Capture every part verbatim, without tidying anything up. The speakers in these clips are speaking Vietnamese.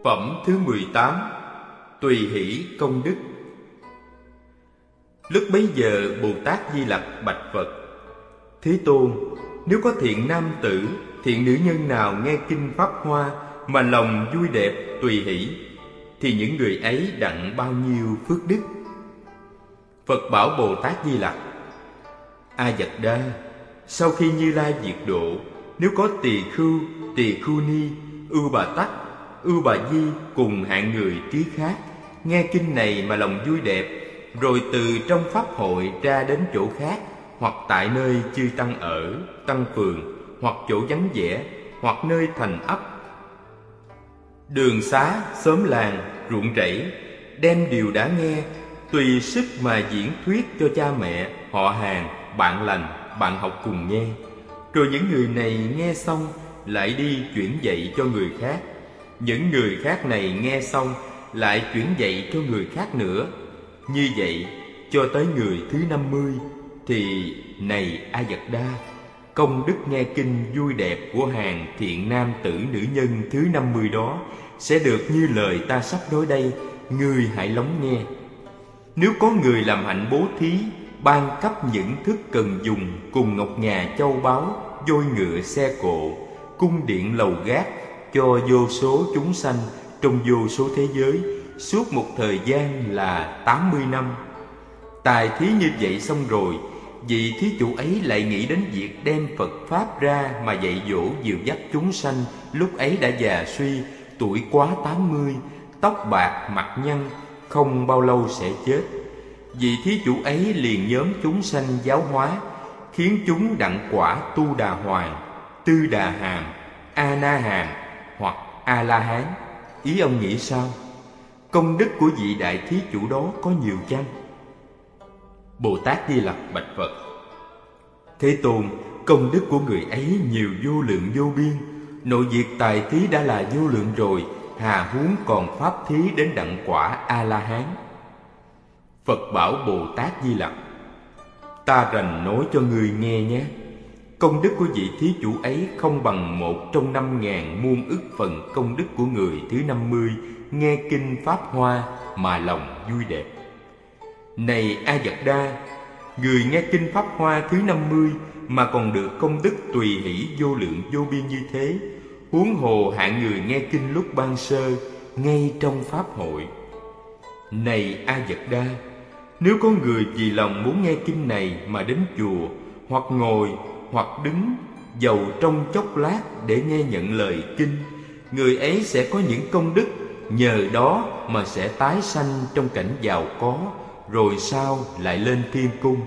Phẩm thứ mười tám. Tùy hỷ công đức. Lúc bấy giờ Bồ Tát Di Lặc bạch Phật: Thế Tôn, nếu có thiện nam tử, thiện nữ nhân nào nghe kinh Pháp Hoa mà lòng vui đẹp tùy hỷ, thì những người ấy đặng bao nhiêu phước đức? Phật bảo Bồ Tát Di Lặc: A Dật Đa, sau khi Như Lai diệt độ, nếu có tỳ khưu, tỳ khưu ni, ưu bà tắc, ưu bà di cùng hạng người trí khác nghe kinh này mà lòng vui đẹp, rồi từ trong pháp hội ra đến chỗ khác, hoặc tại nơi chư tăng ở, tăng phường, hoặc chỗ vắng vẻ, hoặc nơi thành ấp, đường xá, xóm làng, ruộng rẫy, đem điều đã nghe tùy sức mà diễn thuyết cho cha mẹ, họ hàng, bạn lành, bạn học cùng nghe. Rồi những người này nghe xong lại đi chuyển dạy cho người khác. Những người khác này nghe xong lại chuyển dạy cho người khác nữa. Như vậy cho tới người thứ năm mươi, thì này A Dật Đa, công đức nghe kinh vui đẹp của hàng thiện nam tử nữ nhân thứ năm mươi đó sẽ được như lời ta sắp nói đây. Ngươi hãy lắng nghe. Nếu có người làm hạnh bố thí, ban cấp những thức cần dùng cùng ngọc ngà châu báu, voi ngựa xe cộ, cung điện lầu gác cho vô số chúng sanh trong vô số thế giới suốt một thời gian là tám mươi năm. Tài thí như vậy xong rồi, vị thí chủ ấy lại nghĩ đến việc đem Phật Pháp ra mà dạy dỗ dìu dắt chúng sanh. Lúc ấy đã già suy, tuổi quá tám mươi, tóc bạc mặt nhăn, không bao lâu sẽ chết. Vị thí chủ ấy liền nhóm chúng sanh giáo hóa, khiến chúng đặng quả Tu Đà Hoàng, Tư Đà Hàm, A Na Hàm hoặc A La Hán. Ý ông nghĩ sao? Công đức của vị đại thí chủ đó có nhiều chăng? Bồ Tát Di Lặc bạch Phật: Thế Tôn, công đức của người ấy nhiều vô lượng vô biên. Nội việc tài thí đã là vô lượng rồi, hà huống còn pháp thí đến đặng quả A La Hán. Phật bảo Bồ Tát Di Lặc: Ta rành nói cho người nghe nhé. Công đức của vị thí chủ ấy không bằng một trong năm ngàn muôn ức phần công đức của người thứ năm mươi nghe kinh Pháp Hoa mà lòng vui đẹp. Này A Dật Đa, người nghe kinh Pháp Hoa thứ năm mươi mà còn được công đức tùy hỷ vô lượng vô biên như thế, huống hồ hạng người nghe kinh lúc ban sơ, ngay trong pháp hội. Này A Dật Đa, nếu có người vì lòng muốn nghe kinh này mà đến chùa, hoặc ngồi, hoặc đứng, dầu trong chốc lát để nghe nhận lời kinh, người ấy sẽ có những công đức, nhờ đó mà sẽ tái sanh trong cảnh giàu có, rồi sau lại lên thiên cung.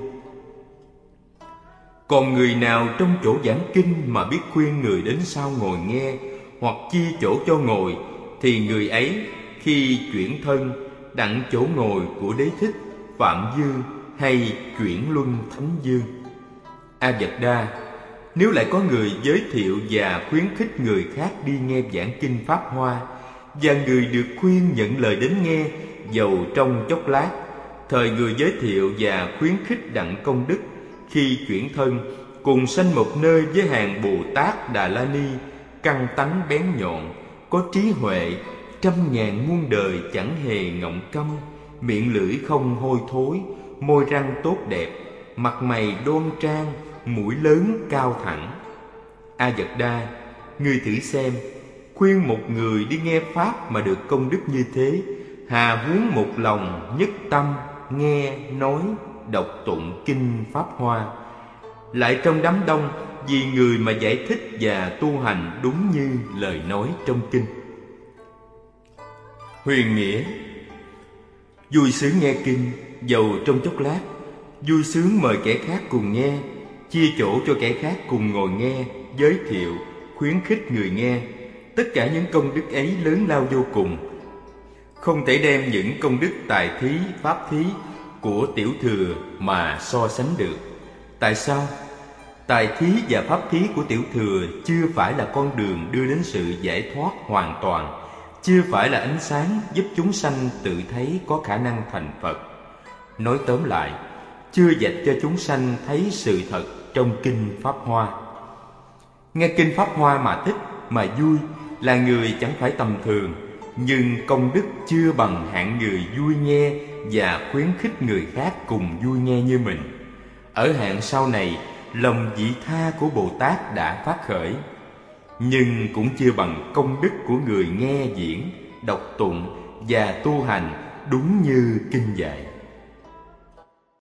Còn người nào trong chỗ giảng kinh mà biết khuyên người đến sau ngồi nghe, hoặc chia chỗ cho ngồi, thì người ấy khi chuyển thân đặng chỗ ngồi của Đế Thích, Phạm Dương hay chuyển luân Thánh Dương. A Dật Đa, nếu lại có người giới thiệu và khuyến khích người khác đi nghe giảng kinh Pháp Hoa, và người được khuyên nhận lời đến nghe, dầu trong chốc lát, thời người giới thiệu và khuyến khích đặng công đức, khi chuyển thân cùng sanh một nơi với hàng Bồ Tát Đà La Ni, căn tánh bén nhọn, có trí huệ, trăm ngàn muôn đời chẳng hề ngọng câm, miệng lưỡi không hôi thối, môi răng tốt đẹp, mặt mày đoan trang, mũi lớn cao thẳng. A Dật Đa, ngươi thử xem, khuyên một người đi nghe Pháp mà được công đức như thế, hà huống một lòng nhất tâm nghe, nói, đọc tụng kinh Pháp Hoa, lại trong đám đông vì người mà giải thích và tu hành đúng như lời nói trong kinh. Huyền nghĩa: vui sướng nghe kinh, dầu trong chốc lát, vui sướng mời kẻ khác cùng nghe, chia chỗ cho kẻ khác cùng ngồi nghe, giới thiệu, khuyến khích người nghe. Tất cả những công đức ấy lớn lao vô cùng, không thể đem những công đức tài thí, pháp thí của tiểu thừa mà so sánh được. Tại sao? Tài thí và pháp thí của tiểu thừa chưa phải là con đường đưa đến sự giải thoát hoàn toàn, chưa phải là ánh sáng giúp chúng sanh tự thấy có khả năng thành Phật. Nói tóm lại, chưa dạy cho chúng sanh thấy sự thật trong kinh Pháp Hoa. Nghe kinh Pháp Hoa mà thích, mà vui là người chẳng phải tầm thường, nhưng công đức chưa bằng hạng người vui nghe và khuyến khích người khác cùng vui nghe như mình. Ở hạng sau này, lòng vị tha của Bồ Tát đã phát khởi, nhưng cũng chưa bằng công đức của người nghe diễn, đọc tụng và tu hành đúng như kinh dạy.